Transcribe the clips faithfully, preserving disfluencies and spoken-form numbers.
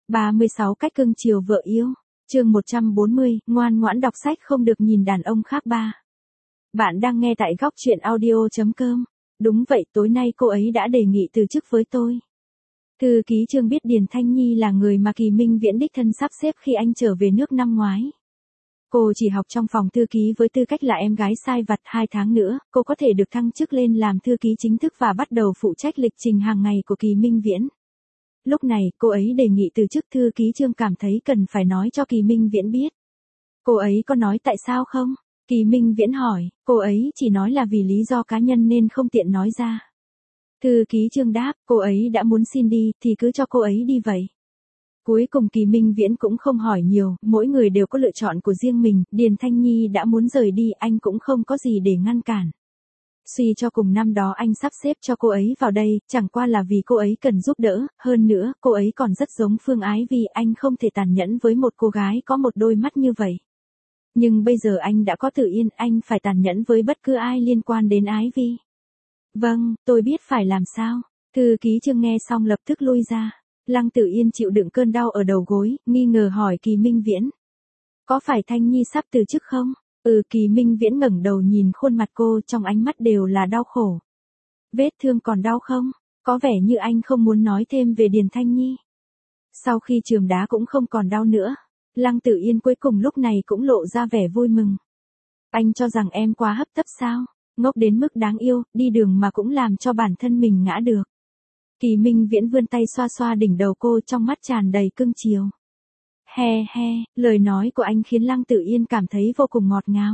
ba mươi sáu cách cưng chiều vợ yêu. Chương một trăm bốn mươi, ngoan ngoãn đọc sách không được nhìn đàn ông khác ba. Bạn đang nghe tại góc truyện audio chấm com. Đúng vậy, tối nay cô ấy đã đề nghị từ chức với tôi. Thư ký Trương biết Điền Thanh Nhi là người mà Kỳ Minh Viễn đích thân sắp xếp khi anh trở về nước năm ngoái. Cô chỉ học trong phòng thư ký với tư cách là em gái sai vặt. Hai tháng nữa, cô có thể được thăng chức lên làm thư ký chính thức và bắt đầu phụ trách lịch trình hàng ngày của Kỳ Minh Viễn. Lúc này, cô ấy đề nghị từ chức. Thư ký Trương cảm thấy cần phải nói cho Kỳ Minh Viễn biết. Cô ấy có nói tại sao không? Kỳ Minh Viễn hỏi. Cô ấy chỉ nói là vì lý do cá nhân nên không tiện nói ra. Thư ký Trương đáp, cô ấy đã muốn xin đi, thì cứ cho cô ấy đi vậy. Cuối cùng Kỳ Minh Viễn cũng không hỏi nhiều, mỗi người đều có lựa chọn của riêng mình. Điền Thanh Nhi đã muốn rời đi, anh cũng không có gì để ngăn cản. Suy cho cùng năm đó anh sắp xếp cho cô ấy vào đây, chẳng qua là vì cô ấy cần giúp đỡ, hơn nữa, cô ấy còn rất giống Phương Ái Vi, anh không thể tàn nhẫn với một cô gái có một đôi mắt như vậy. Nhưng bây giờ anh đã có Tử Yên, anh phải tàn nhẫn với bất cứ ai liên quan đến Ái Vi. Vâng, tôi biết phải làm sao. Thư ký Trương nghe xong lập tức lui ra. Lăng Tử Yên chịu đựng cơn đau ở đầu gối, nghi ngờ hỏi Kỳ Minh Viễn. Có phải Thanh Nhi sắp từ chức không? Ừ, Kỳ Minh Viễn ngẩng đầu nhìn khuôn mặt cô, trong ánh mắt đều là đau khổ. Vết thương còn đau không? Có vẻ như anh không muốn nói thêm về Điền Thanh Nhi. Sau khi chườm đá cũng không còn đau nữa. Lăng Tử Yên cuối cùng lúc này cũng lộ ra vẻ vui mừng. Anh cho rằng em quá hấp tấp sao? Ngốc đến mức đáng yêu, đi đường mà cũng làm cho bản thân mình ngã được. Kỳ Minh Viễn vươn tay xoa xoa đỉnh đầu cô, trong mắt tràn đầy cưng chiều. He he, lời nói của anh khiến Lăng Tử Yên cảm thấy vô cùng ngọt ngào.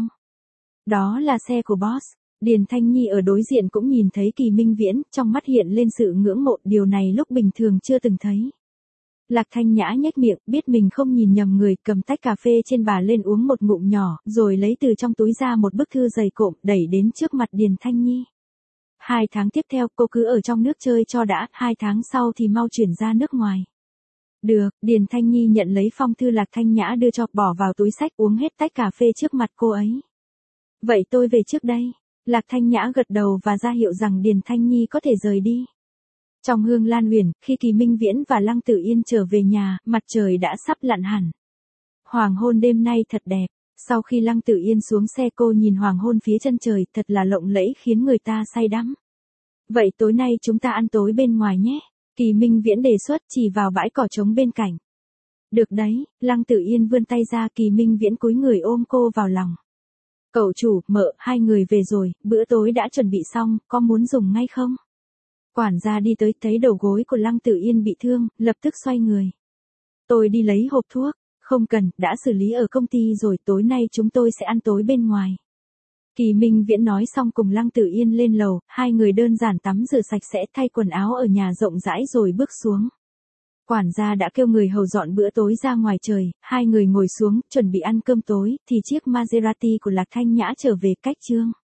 Đó là xe của boss. Điền Thanh Nhi ở đối diện cũng nhìn thấy Kỳ Minh Viễn, trong mắt hiện lên sự ngưỡng mộ, điều này lúc bình thường chưa từng thấy. Lạc Thanh Nhã nhếch miệng, biết mình không nhìn nhầm người, cầm tách cà phê trên bà lên uống một ngụm nhỏ, rồi lấy từ trong túi ra một bức thư dày cộm, đẩy đến trước mặt Điền Thanh Nhi. Hai tháng tiếp theo cô cứ ở trong nước chơi cho đã, hai tháng sau thì mau chuyển ra nước ngoài. Được, Điền Thanh Nhi nhận lấy phong thư Lạc Thanh Nhã đưa cho, bỏ vào túi xách, uống hết tách cà phê trước mặt cô ấy. Vậy tôi về trước đây. Lạc Thanh Nhã gật đầu và ra hiệu rằng Điền Thanh Nhi có thể rời đi. Trong Hương Lan Huyền, khi Kỳ Minh Viễn và Lăng Tử Yên trở về nhà, mặt trời đã sắp lặn hẳn. Hoàng hôn đêm nay thật đẹp. Sau khi Lăng Tử Yên xuống xe, cô nhìn hoàng hôn phía chân trời, thật là lộng lẫy, khiến người ta say đắm. Vậy tối nay chúng ta ăn tối bên ngoài nhé. Kỳ Minh Viễn đề xuất, chỉ vào bãi cỏ trống bên cạnh. Được đấy, Lăng Tử Yên vươn tay ra, Kỳ Minh Viễn cúi người ôm cô vào lòng. Cậu chủ, mợ, hai người về rồi, bữa tối đã chuẩn bị xong, có muốn dùng ngay không? Quản gia đi tới, thấy đầu gối của Lăng Tử Yên bị thương, lập tức xoay người. Tôi đi lấy hộp thuốc. Không cần, đã xử lý ở công ty rồi, tối nay chúng tôi sẽ ăn tối bên ngoài. Kỳ Minh Viễn nói xong cùng Lăng Tử Yên lên lầu, hai người đơn giản tắm rửa sạch sẽ, thay quần áo ở nhà rộng rãi rồi bước xuống. Quản gia đã kêu người hầu dọn bữa tối ra ngoài trời, hai người ngồi xuống, chuẩn bị ăn cơm tối, thì chiếc Maserati của Lạc Thanh Nhã trở về cách Trương.